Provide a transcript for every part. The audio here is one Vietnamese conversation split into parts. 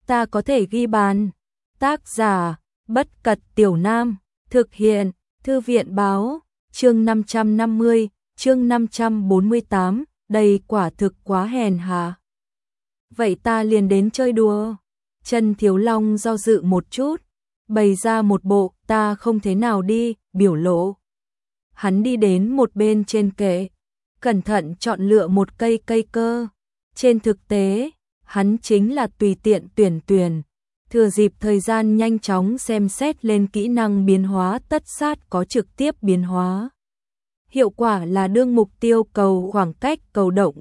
ta có thể ghi bàn. Tác giả, Bất Cật Tiểu Nam, thực hiện, Thư viện Báo, chương 550, chương 548, đây quả thực quá hèn hạ. Vậy ta liền đến chơi đùa. Trần Thiếu Long do dự một chút, bày ra một bộ ta không thế nào đi, biểu lộ. Hắn đi đến một bên trên kệ, cẩn thận chọn lựa một cây cơ. Trên thực tế, hắn chính là tùy tiện tuyển, thừa dịp thời gian nhanh chóng xem xét lên kỹ năng biến hóa tất sát có trực tiếp biến hóa. Hiệu quả là đương mục tiêu cầu khoảng cách cầu động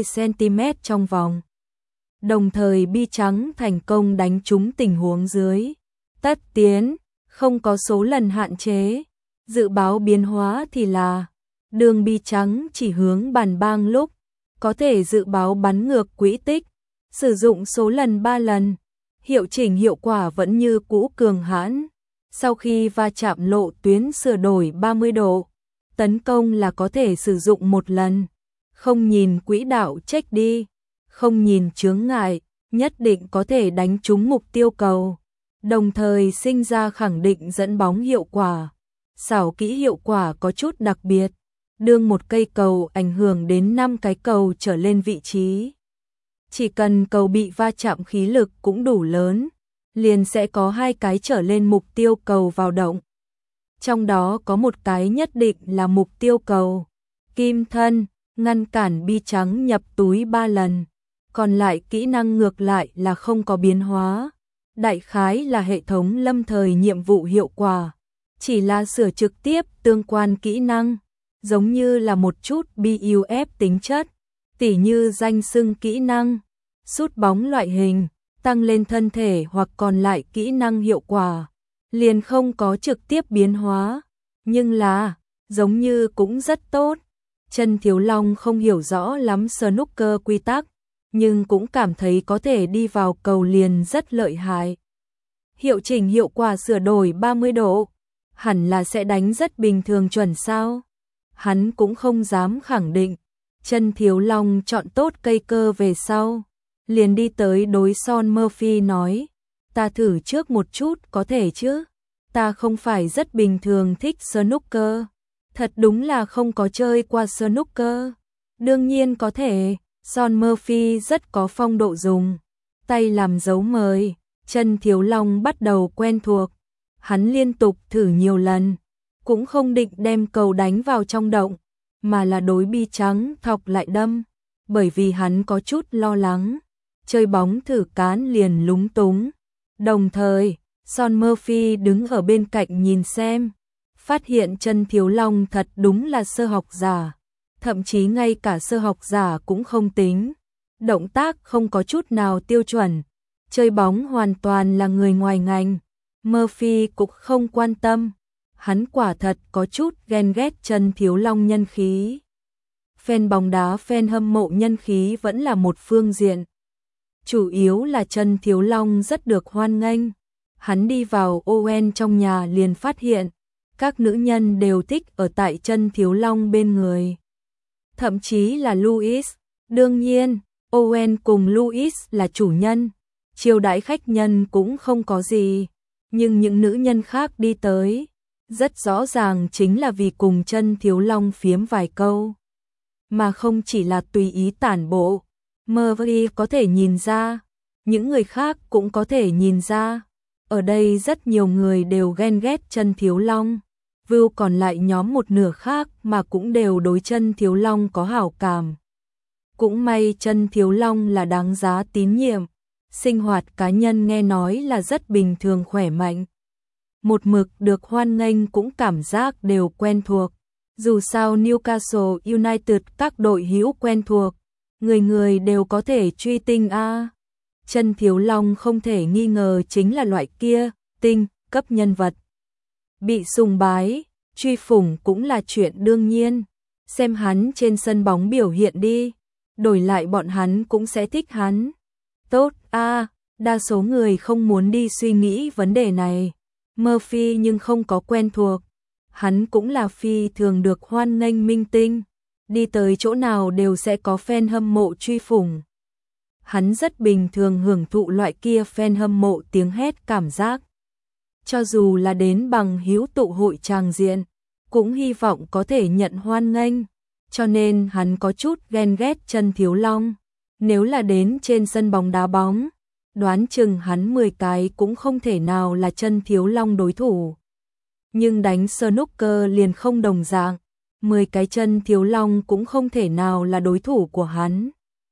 30cm trong vòng. Đồng thời bi trắng thành công đánh trúng tình huống dưới. Tất tiến, không có số lần hạn chế. Dự báo biến hóa thì là đường bi trắng chỉ hướng bàn bang lúc, có thể dự báo bắn ngược quỹ tích, sử dụng số lần 3 lần. Hiệu chỉnh hiệu quả vẫn như cũ cường hãn. Sau khi va chạm lộ tuyến sửa đổi 30 độ, tấn công là có thể sử dụng một lần. Không nhìn quỹ đạo check đi, không nhìn chướng ngại, nhất định có thể đánh trúng mục tiêu cầu. Đồng thời sinh ra khẳng định dẫn bóng hiệu quả. Xảo kỹ hiệu quả có chút đặc biệt, đương một cây cầu ảnh hưởng đến 5 cái cầu trở lên vị trí. Chỉ cần cầu bị va chạm khí lực cũng đủ lớn, liền sẽ có 2 cái trở lên mục tiêu cầu vào động. Trong đó có một cái nhất định là mục tiêu cầu. Kim thân, ngăn cản bi trắng nhập túi 3 lần. Còn lại kỹ năng ngược lại là không có biến hóa. Đại khái là hệ thống lâm thời nhiệm vụ hiệu quả. Chỉ là sửa trực tiếp tương quan kỹ năng, giống như là một chút buff tính chất, tỉ như danh xưng kỹ năng, sút bóng loại hình, tăng lên thân thể hoặc còn lại kỹ năng hiệu quả, liền không có trực tiếp biến hóa, nhưng là, giống như cũng rất tốt. Trần Thiếu Long không hiểu rõ lắm snooker quy tắc, nhưng cũng cảm thấy có thể đi vào cầu liền rất lợi hại. Hiệu chỉnh hiệu quả sửa đổi 30 độ. Hẳn là sẽ đánh rất bình thường chuẩn sao? Hắn cũng không dám khẳng định. Trần Thiếu Long chọn tốt cây cơ về sau, liền đi tới đối Sean Murphy nói, ta thử trước một chút có thể chứ? Ta không phải rất bình thường thích snooker, thật đúng là không có chơi qua snooker. Đương nhiên có thể, Sean Murphy rất có phong độ dùng tay làm dấu mời. Trần Thiếu Long bắt đầu quen thuộc. Hắn liên tục thử nhiều lần, cũng không định đem cầu đánh vào trong động, mà là đối bi trắng thọc lại đâm, bởi vì hắn có chút lo lắng, chơi bóng thử cán liền lúng túng. Đồng thời, Sean Murphy đứng ở bên cạnh nhìn xem, phát hiện Trần Thiếu Long thật đúng là sơ học giả, thậm chí ngay cả sơ học giả cũng không tính, động tác không có chút nào tiêu chuẩn, chơi bóng hoàn toàn là người ngoài ngành. Murphy cũng không quan tâm, hắn quả thật có chút ghen ghét Trần Thiếu Long nhân khí. Fan bóng đá fan hâm mộ nhân khí vẫn là một phương diện. Chủ yếu là Trần Thiếu Long rất được hoan nghênh. Hắn đi vào Owen trong nhà liền phát hiện, các nữ nhân đều thích ở tại Trần Thiếu Long bên người. Thậm chí là Louis, đương nhiên, Owen cùng Louis là chủ nhân, chiêu đãi khách nhân cũng không có gì. Nhưng những nữ nhân khác đi tới, rất rõ ràng chính là vì cùng Trần Thiếu Long phiếm vài câu, mà không chỉ là tùy ý tản bộ. Murphy có thể nhìn ra, những người khác cũng có thể nhìn ra. Ở đây rất nhiều người đều ghen ghét Trần Thiếu Long, view còn lại nhóm một nửa khác mà cũng đều đối Trần Thiếu Long có hảo cảm. Cũng may Trần Thiếu Long là đáng giá tín nhiệm. Sinh hoạt cá nhân nghe nói là rất bình thường khỏe mạnh. Một mực được hoan nghênh cũng cảm giác đều quen thuộc. Dù sao Newcastle United các đội hữu quen thuộc, người người đều có thể truy tinh a. Trần Thiếu Long không thể nghi ngờ chính là loại kia, tinh, cấp nhân vật. Bị sùng bái, truy phủng cũng là chuyện đương nhiên. Xem hắn trên sân bóng biểu hiện đi, đổi lại bọn hắn cũng sẽ thích hắn. Tốt đa số người không muốn đi suy nghĩ vấn đề này. Murphy nhưng không có quen thuộc. Hắn cũng là phi thường được hoan nghênh minh tinh. Đi tới chỗ nào đều sẽ có fan hâm mộ truy phủng. Hắn rất bình thường hưởng thụ loại kia fan hâm mộ tiếng hét cảm giác. Cho dù là đến bằng hữu tụ hội tràng diện, cũng hy vọng có thể nhận hoan nghênh, cho nên hắn có chút ghen ghét Chân Thiếu Long. Nếu là đến trên sân bóng đá bóng, đoán chừng hắn 10 cái cũng không thể nào là Chân Thiếu Long đối thủ. Nhưng đánh snooker liền không đồng dạng, 10 cái Chân Thiếu Long cũng không thể nào là đối thủ của hắn.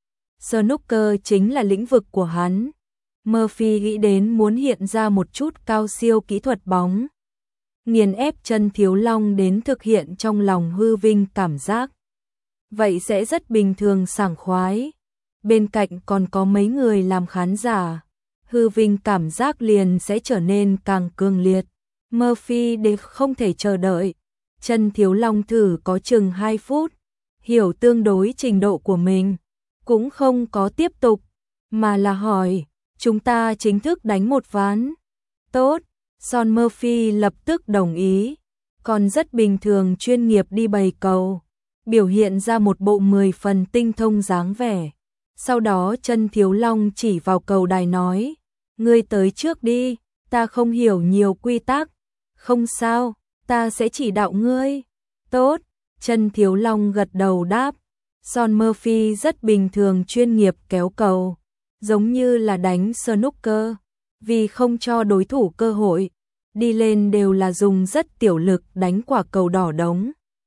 Snooker chính là lĩnh vực của hắn. Murphy nghĩ đến muốn hiện ra một chút cao siêu kỹ thuật bóng, nghiền ép Chân Thiếu Long đến thực hiện trong lòng hư vinh cảm giác. Vậy sẽ rất bình thường sảng khoái. Bên cạnh còn có mấy người làm khán giả, hư vinh cảm giác liền sẽ trở nên càng cường liệt. Murphy đều không thể chờ đợi. Chân Thiếu Long thử có chừng 2 phút, hiểu tương đối trình độ của mình, cũng không có tiếp tục, mà là hỏi, chúng ta chính thức đánh một ván. Tốt, Sean Murphy lập tức đồng ý, còn rất bình thường chuyên nghiệp đi bày cầu, biểu hiện ra một bộ 10 phần tinh thông dáng vẻ. Sau đó Chân Thiếu Long chỉ vào cầu đài nói, ngươi tới trước đi, ta không hiểu nhiều quy tắc. Không sao, ta sẽ chỉ đạo ngươi. Tốt, Chân Thiếu Long gật đầu đáp. Sean Murphy rất bình thường chuyên nghiệp kéo cầu, giống như là đánh snooker, vì không cho đối thủ cơ hội, đi lên đều là dùng rất tiểu lực đánh quả cầu đỏ đống.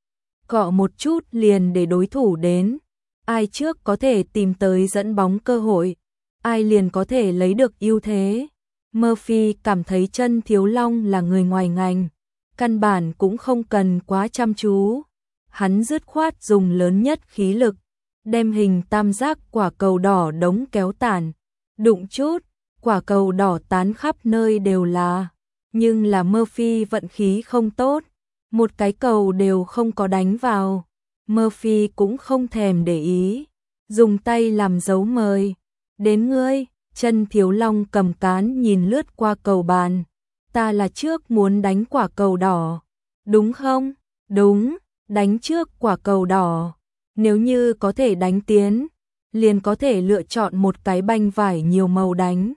Cọ một chút liền để đối thủ đến, ai trước có thể tìm tới dẫn bóng cơ hội, ai liền có thể lấy được ưu thế. Murphy cảm thấy Chân Thiếu Long là người ngoài ngành, căn bản cũng không cần quá chăm chú. Hắn dứt khoát dùng lớn nhất khí lực, đem hình tam giác quả cầu đỏ đống kéo tàn, đụng chút, quả cầu đỏ tán khắp nơi đều là. Nhưng là Murphy vận khí không tốt, một cái cầu đều không có đánh vào. Murphy cũng không thèm để ý, dùng tay làm dấu mời. Đến ngươi. Chân Thiếu Long cầm cán nhìn lướt qua cầu bàn. Ta là trước muốn đánh quả cầu đỏ, đúng không? Đúng, đánh trước quả cầu đỏ. Nếu như có thể đánh tiến, liền có thể lựa chọn một cái banh vải nhiều màu đánh.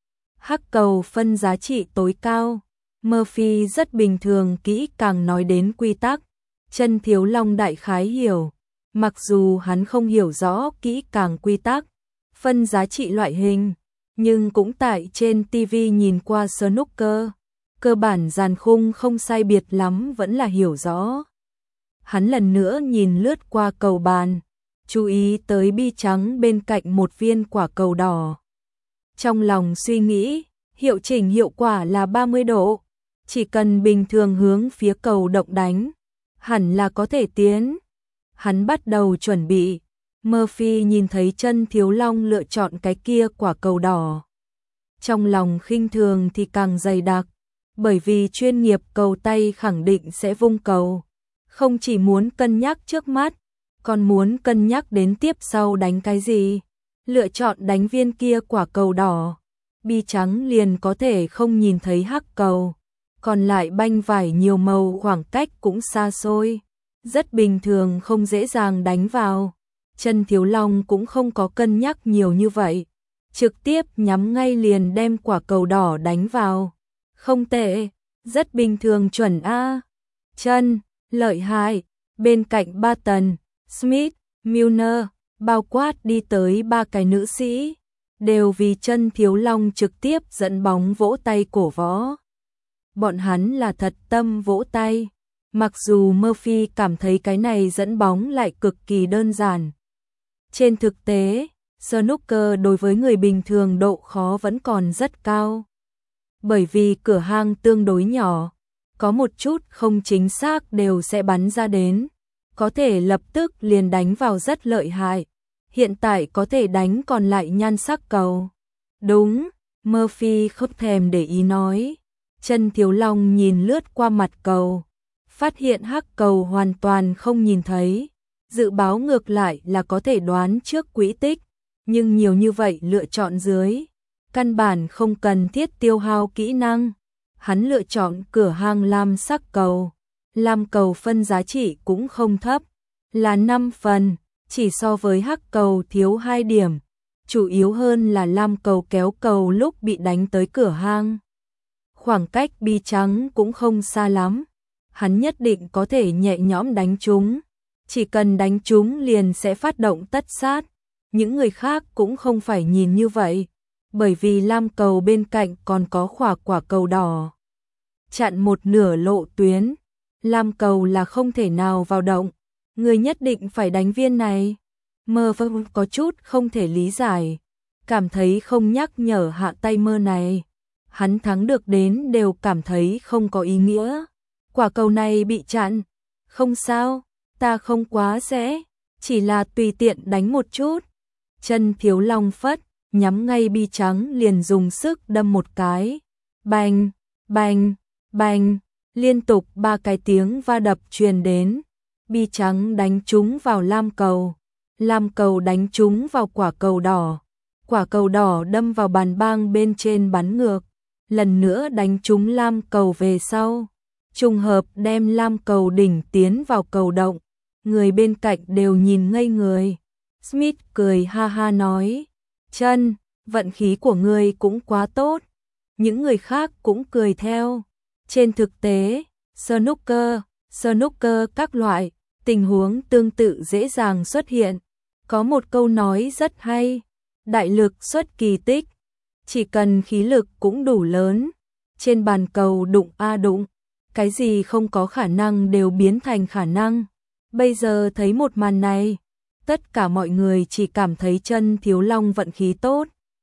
Hắc cầu phân giá trị tối cao. Murphy rất bình thường kỹ càng nói đến quy tắc. Chân Thiếu Long đại khái hiểu, mặc dù hắn không hiểu rõ kỹ càng quy tắc, phân giá trị loại hình, nhưng cũng tại trên TV nhìn qua snooker, cơ bản dàn khung không sai biệt lắm vẫn là hiểu rõ. Hắn lần nữa nhìn lướt qua cầu bàn, chú ý tới bi trắng bên cạnh một viên quả cầu đỏ. Trong lòng suy nghĩ, hiệu chỉnh hiệu quả là 30 độ, chỉ cần bình thường hướng phía cầu động đánh, hẳn là có thể tiến. Hắn bắt đầu chuẩn bị. Murphy nhìn thấy Chân Thiếu Long lựa chọn cái kia quả cầu đỏ, trong lòng khinh thường thì càng dày đặc, bởi vì chuyên nghiệp cầu tay khẳng định sẽ vung cầu, không chỉ muốn cân nhắc trước mắt, còn muốn cân nhắc đến tiếp sau đánh cái gì. Lựa chọn đánh viên kia quả cầu đỏ, bi trắng liền có thể không nhìn thấy hắc cầu, còn lại banh vải nhiều màu khoảng cách cũng xa xôi, rất bình thường không dễ dàng đánh vào. Chân Thiếu Long cũng không có cân nhắc nhiều như vậy, trực tiếp nhắm ngay liền đem quả cầu đỏ đánh vào. Không tệ, rất bình thường chuẩn a. Chân, lợi hại. Bên cạnh Barton, Smith, Milner, bao quát đi tới 3 cái nữ sĩ, đều vì Chân Thiếu Long trực tiếp dẫn bóng vỗ tay cổ võ. Bọn hắn là thật tâm vỗ tay, mặc dù Murphy cảm thấy cái này dẫn bóng lại cực kỳ đơn giản. Trên thực tế, snooker đối với người bình thường độ khó vẫn còn rất cao. Bởi vì cửa hang tương đối nhỏ, có một chút không chính xác đều sẽ bắn ra đến, có thể lập tức liền đánh vào rất lợi hại. Hiện tại có thể đánh còn lại nhan sắc cầu. Đúng, Murphy không thèm để ý nói. Chân Thiếu Long nhìn lướt qua mặt cầu, phát hiện hắc cầu hoàn toàn không nhìn thấy. Dự báo ngược lại là có thể đoán trước quỹ tích, nhưng nhiều như vậy lựa chọn dưới, căn bản không cần thiết tiêu hao kỹ năng. Hắn lựa chọn cửa hang lam sắc cầu. Lam cầu phân giá trị cũng không thấp, là 5 phần, chỉ so với hắc cầu thiếu 2 điểm. chủ yếu hơn là Lam Cầu kéo cầu lúc bị đánh tới cửa hang. Khoảng cách bi trắng cũng không xa lắm, hắn nhất định có thể nhẹ nhõm đánh chúng, chỉ cần đánh chúng liền sẽ phát động tất sát. Những người khác cũng không phải nhìn như vậy, bởi vì Lam Cầu bên cạnh còn có quả cầu đỏ chặn một nửa lộ tuyến. Lam Cầu là không thể nào vào động, người nhất định phải đánh viên này. Mơ Vân có chút không thể lý giải, cảm thấy không nhắc nhở hạ tay mơ này, hắn thắng được đến đều cảm thấy không có ý nghĩa. Quả cầu này bị chặn, không sao, ta không quá dễ, chỉ là tùy tiện đánh một chút. Chân Thiếu Long phất, nhắm ngay bi trắng liền dùng sức đâm một cái. Bành, bành, bành, liên tục 3 cái tiếng va đập truyền đến. Bi trắng đánh trúng vào Lam Cầu, Lam Cầu đánh trúng vào quả cầu đỏ đâm vào bàn bang bên trên bắn ngược, lần nữa đánh trúng Lam Cầu về sau, trùng hợp đem Lam Cầu đỉnh tiến vào cầu động. Người bên cạnh đều nhìn ngây người. Smith cười ha ha nói, Chân, vận khí của ngươi cũng quá tốt. Những người khác cũng cười theo. Trên thực tế, snooker các loại, tình huống tương tự dễ dàng xuất hiện. Có một câu nói rất hay, đại lực xuất kỳ tích, chỉ cần khí lực cũng đủ lớn. Trên bàn cầu đụng a đụng, cái gì không có khả năng đều biến thành khả năng. Bây giờ thấy một màn này, tất cả mọi người chỉ cảm thấy Chân Thiếu Long vận khí tốt.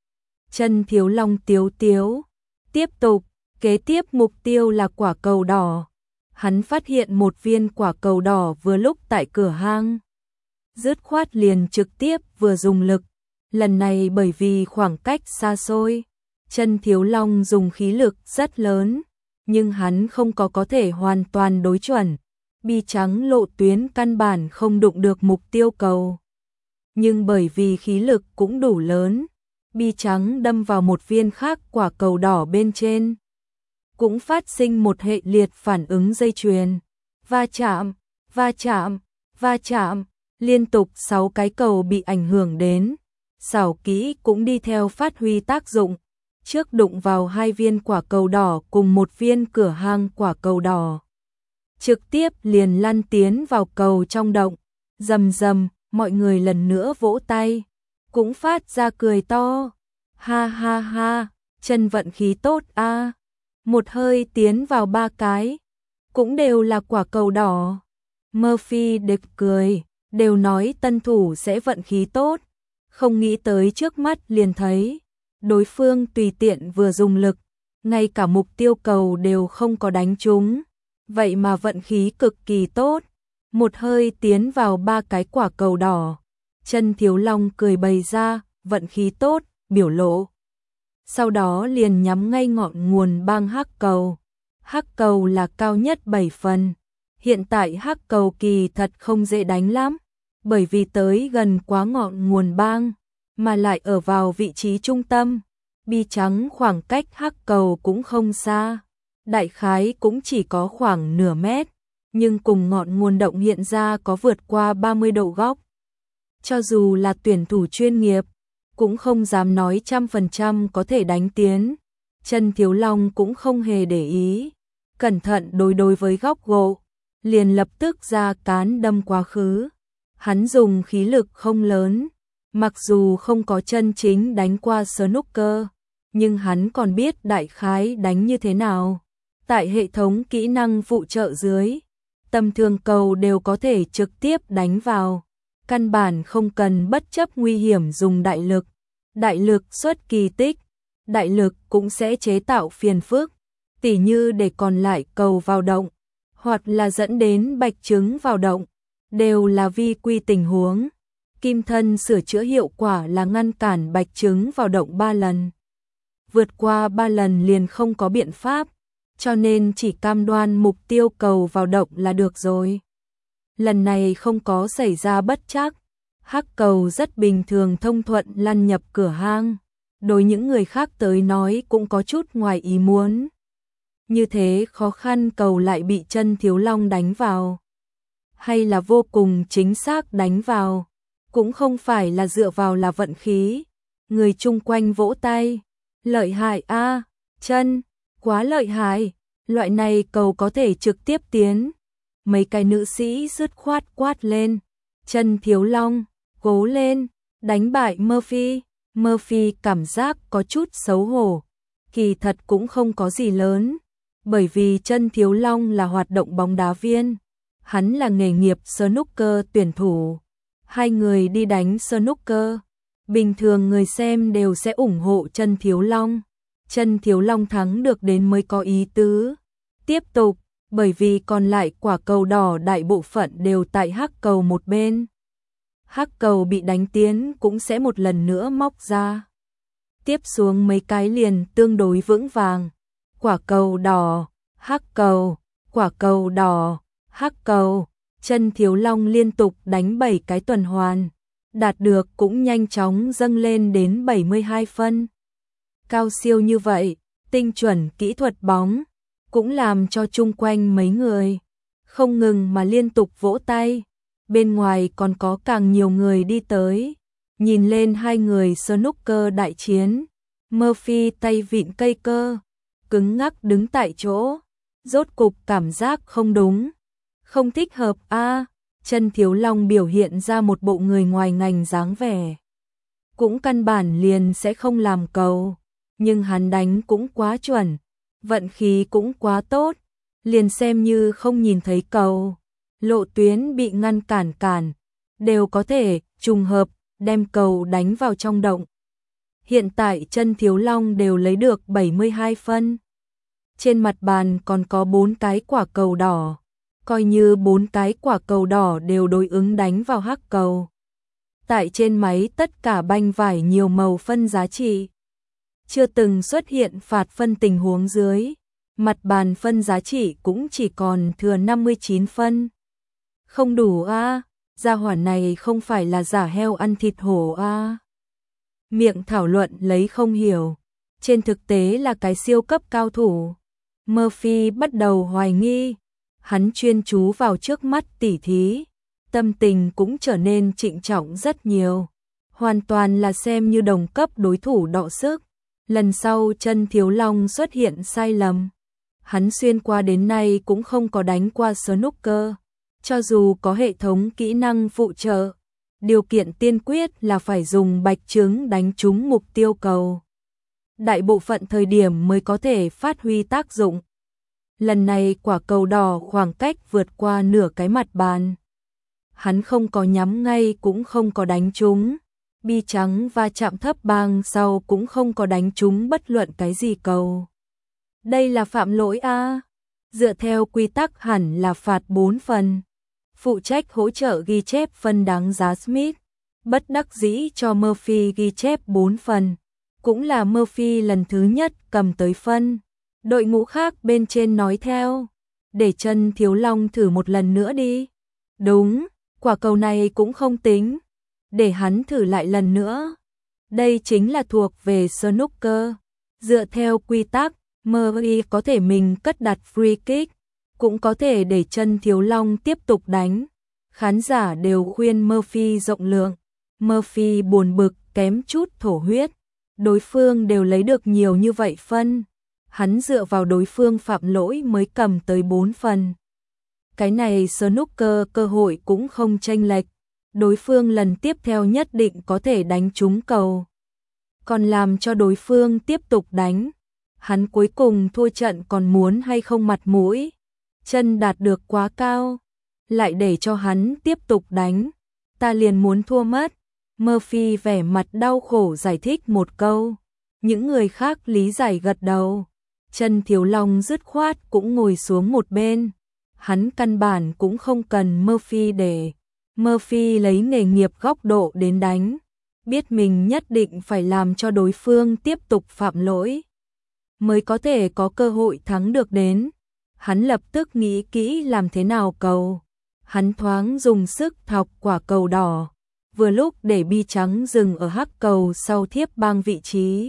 Chân Thiếu Long tiếu tiếu, tiếp tục, kế tiếp mục tiêu là quả cầu đỏ. Hắn phát hiện một viên quả cầu đỏ vừa lúc tại cửa hang. Dứt khoát liền trực tiếp vừa dùng lực. Lần này bởi vì khoảng cách xa xôi, Chân Thiếu Long dùng khí lực rất lớn, nhưng hắn không có thể hoàn toàn đối chuẩn. Bi trắng lộ tuyến căn bản không đụng được mục tiêu cầu. Nhưng bởi vì khí lực cũng đủ lớn, bi trắng đâm vào một viên khác quả cầu đỏ bên trên. Cũng phát sinh một hệ liệt phản ứng dây chuyền. Va chạm, va chạm, va chạm, liên tục 6 cái cầu bị ảnh hưởng đến. Xảo kỹ cũng đi theo phát huy tác dụng. Trước đụng vào 2 viên quả cầu đỏ cùng một viên cửa hang quả cầu đỏ. Trực tiếp liền lăn tiến vào cầu trong động. Rầm rầm, mọi người lần nữa vỗ tay, cũng phát ra cười to. Ha ha ha, Chân vận khí tốt a. Một hơi tiến vào 3 cái, cũng đều là quả cầu đỏ. Murphy đực cười, đều nói tân thủ sẽ vận khí tốt, không nghĩ tới trước mắt liền thấy đối phương tùy tiện vừa dùng lực, ngay cả mục tiêu cầu đều không có đánh trúng, vậy mà vận khí cực kỳ tốt, một hơi tiến vào 3 cái quả cầu đỏ. Chân Thiếu Long cười bày ra vận khí tốt biểu lộ, sau đó liền nhắm ngay ngọn nguồn bang hắc cầu. Hắc cầu là cao nhất 7 phần, hiện tại hắc cầu kỳ thật không dễ đánh lắm, bởi vì tới gần quá ngọn nguồn bang, mà lại ở vào vị trí trung tâm. Bi trắng khoảng cách hắc cầu cũng không xa, đại khái cũng chỉ có khoảng nửa mét, nhưng cùng ngọn nguồn động hiện ra có vượt qua 30 độ góc. Cho dù là tuyển thủ chuyên nghiệp, cũng không dám nói 100% có thể đánh tiến. Chân Thiếu Long cũng không hề để ý, cẩn thận đối với góc gỗ, liền lập tức ra cán đâm quá khứ. Hắn dùng khí lực không lớn, mặc dù không có chân chính đánh qua snooker, nhưng hắn còn biết đại khái đánh như thế nào. Tại hệ thống kỹ năng phụ trợ dưới, tầm thường cầu đều có thể trực tiếp đánh vào, căn bản không cần bất chấp nguy hiểm dùng đại lực. Đại lực xuất kỳ tích, đại lực cũng sẽ chế tạo phiền phức, tỉ như để còn lại cầu vào động, hoặc là dẫn đến bạch trứng vào động, đều là vi quy tình huống. Kim thân sửa chữa hiệu quả là ngăn cản bạch trứng vào động 3 lần. Vượt qua 3 lần liền không có biện pháp, cho nên chỉ cam đoan mục tiêu cầu vào động là được rồi. Lần này không có xảy ra bất trắc, hắc cầu rất bình thường thông thuận lăn nhập cửa hang. Đối những người khác tới nói cũng có chút ngoài ý muốn. Như thế khó khăn cầu lại bị Chân Thiếu Long đánh vào. Hay là vô cùng chính xác đánh vào. Cũng không phải là dựa vào là vận khí, Người chung quanh vỗ tay. Lợi hại a, Chân, quá lợi hại, loại này cầu có thể trực tiếp tiến. Mấy cái nữ sĩ dứt khoát quát lên. Chân Thiếu Long, cố lên, đánh bại Murphy. Murphy cảm giác có chút xấu hổ. Kỳ thật cũng không có gì lớn, bởi vì Chân Thiếu Long là hoạt động bóng đá viên, hắn là nghề nghiệp snooker tuyển thủ. Hai người đi đánh snooker, bình thường người xem đều sẽ ủng hộ Chân Thiếu Long. Chân Thiếu Long thắng được đến mới có ý tứ. Tiếp tục, bởi vì còn lại quả cầu đỏ đại bộ phận đều tại hắc cầu một bên. Hắc cầu bị đánh tiến cũng sẽ một lần nữa móc ra. Tiếp xuống mấy cái liền tương đối vững vàng. Quả cầu đỏ, hắc cầu, quả cầu đỏ, hắc cầu. Chân Thiếu Long liên tục đánh 7 cái tuần hoàn, đạt được cũng nhanh chóng dâng lên đến 72 phân. Cao siêu như vậy, tinh chuẩn kỹ thuật bóng, cũng làm cho chung quanh mấy người không ngừng mà liên tục vỗ tay. Bên ngoài còn có càng nhiều người đi tới, nhìn lên hai người snooker đại chiến. Murphy tay vịn cây cơ, cứng ngắc đứng tại chỗ, rốt cục cảm giác không đúng, không thích hợp a. Chân Thiếu Long biểu hiện ra một bộ người ngoài ngành dáng vẻ, cũng căn bản liền sẽ không làm cầu, nhưng hắn đánh cũng quá chuẩn, vận khí cũng quá tốt, liền xem như không nhìn thấy cầu, lộ tuyến bị ngăn cản, đều có thể trùng hợp đem cầu đánh vào trong động. Hiện tại Chân Thiếu Long đều lấy được 72 phân. Trên mặt bàn còn có 4 cái quả cầu đỏ, coi như 4 cái quả cầu đỏ đều đối ứng đánh vào hắc cầu. Tại trên máy tất cả banh vải nhiều màu phân giá trị, chưa từng xuất hiện phạt phân tình huống dưới, mặt bàn phân giá trị cũng chỉ còn thừa 59 phân. Không đủ a, gia hỏa này không phải là giả heo ăn thịt hổ a. Miệng thảo luận lấy không hiểu, trên thực tế là cái siêu cấp cao thủ. Murphy bắt đầu hoài nghi, hắn chuyên chú vào trước mắt tỉ thí, tâm tình cũng trở nên trịnh trọng rất nhiều, hoàn toàn là xem như đồng cấp đối thủ đọ sức. Lần sau Chân Thiếu Long xuất hiện sai lầm, hắn xuyên qua đến nay cũng không có đánh qua snooker, cho dù có hệ thống kỹ năng phụ trợ, điều kiện tiên quyết là phải dùng bạch trứng đánh trúng mục tiêu cầu. Đại bộ phận thời điểm mới có thể phát huy tác dụng. Lần này quả cầu đỏ khoảng cách vượt qua nửa cái mặt bàn. Hắn không có nhắm ngay cũng không có đánh trúng. Bi trắng va chạm thấp bang sau cũng không có đánh trúng bất luận cái gì cầu. Đây là phạm lỗi a. Dựa theo quy tắc hẳn là phạt 4 phần. Phụ trách hỗ trợ ghi chép phân đáng giá Smith, bất đắc dĩ cho Murphy ghi chép 4 phần. Cũng là Murphy lần thứ nhất cầm tới phân. Đội ngũ khác bên trên nói theo, để Chân Thiếu Long thử một lần nữa đi. Đúng, quả cầu này cũng không tính, để hắn thử lại lần nữa. Đây chính là thuộc về snooker. Dựa theo quy tắc, Murphy có thể mình cất đặt free kick, cũng có thể để Chân Thiếu Long tiếp tục đánh. Khán giả đều khuyên Murphy rộng lượng. Murphy buồn bực kém chút thổ huyết. Đối phương đều lấy được nhiều như vậy phân, hắn dựa vào đối phương phạm lỗi mới cầm tới 4 phần. Cái này snooker cơ hội cũng không chênh lệch, đối phương lần tiếp theo nhất định có thể đánh trúng cầu. Còn làm cho đối phương tiếp tục đánh, hắn cuối cùng thua trận còn muốn hay không mặt mũi. Chân đạt được quá cao, lại để cho hắn tiếp tục đánh, ta liền muốn thua mất. Murphy vẻ mặt đau khổ giải thích một câu, những người khác lý giải gật đầu. Chân Thiếu Long dứt khoát cũng ngồi xuống một bên, hắn căn bản cũng không cần Murphy để. Murphy lấy nghề nghiệp góc độ đến đánh, biết mình nhất định phải làm cho đối phương tiếp tục phạm lỗi, mới có thể có cơ hội thắng được đến. Hắn lập tức nghĩ kỹ làm thế nào cầu, hắn thoáng dùng sức thọc quả cầu đỏ, vừa lúc để bi trắng dừng ở hắc cầu sau thiếp bang vị trí.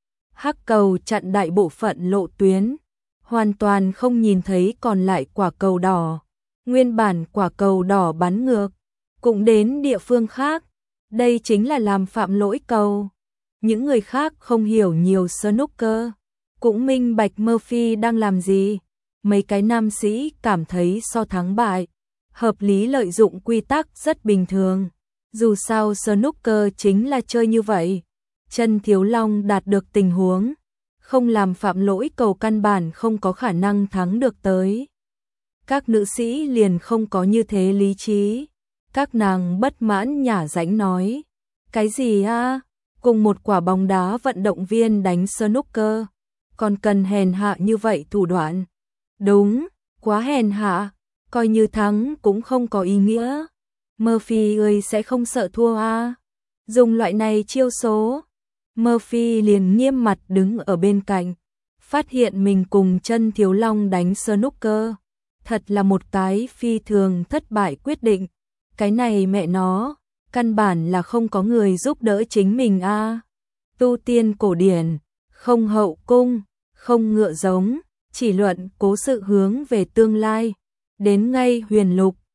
Hắc cầu chặn đại bộ phận lộ tuyến, hoàn toàn không nhìn thấy còn lại quả cầu đỏ. Nguyên bản quả cầu đỏ bắn ngược, cũng đến địa phương khác. Đây chính là làm phạm lỗi cầu. Những người khác không hiểu nhiều snooker, cũng minh bạch Murphy đang làm gì. Mấy cái nam sĩ cảm thấy so thắng bại, hợp lý lợi dụng quy tắc rất bình thường. Dù sao snooker chính là chơi như vậy. Chân Thiếu Long đạt được tình huống, không làm phạm lỗi cầu căn bản không có khả năng thắng được tới. Các nữ sĩ liền không có như thế lý trí. Các nàng bất mãn nhả rãnh nói. Cái gì a? Cùng một quả bóng đá vận động viên đánh snooker, còn cần hèn hạ như vậy thủ đoạn. Đúng, quá hèn hạ, coi như thắng cũng không có ý nghĩa. Murphy ơi sẽ không sợ thua a? Dùng loại này chiêu số. Murphy liền nghiêm mặt đứng ở bên cạnh, phát hiện mình cùng Chân Thiếu Long đánh snooker. Thật là một cái phi thường thất bại quyết định. Cái này mẹ nó, căn bản là không có người giúp đỡ chính mình a. Tu tiên cổ điển, không hậu cung, không ngựa giống, chỉ luận cố sự hướng về tương lai. Đến ngay huyền lục,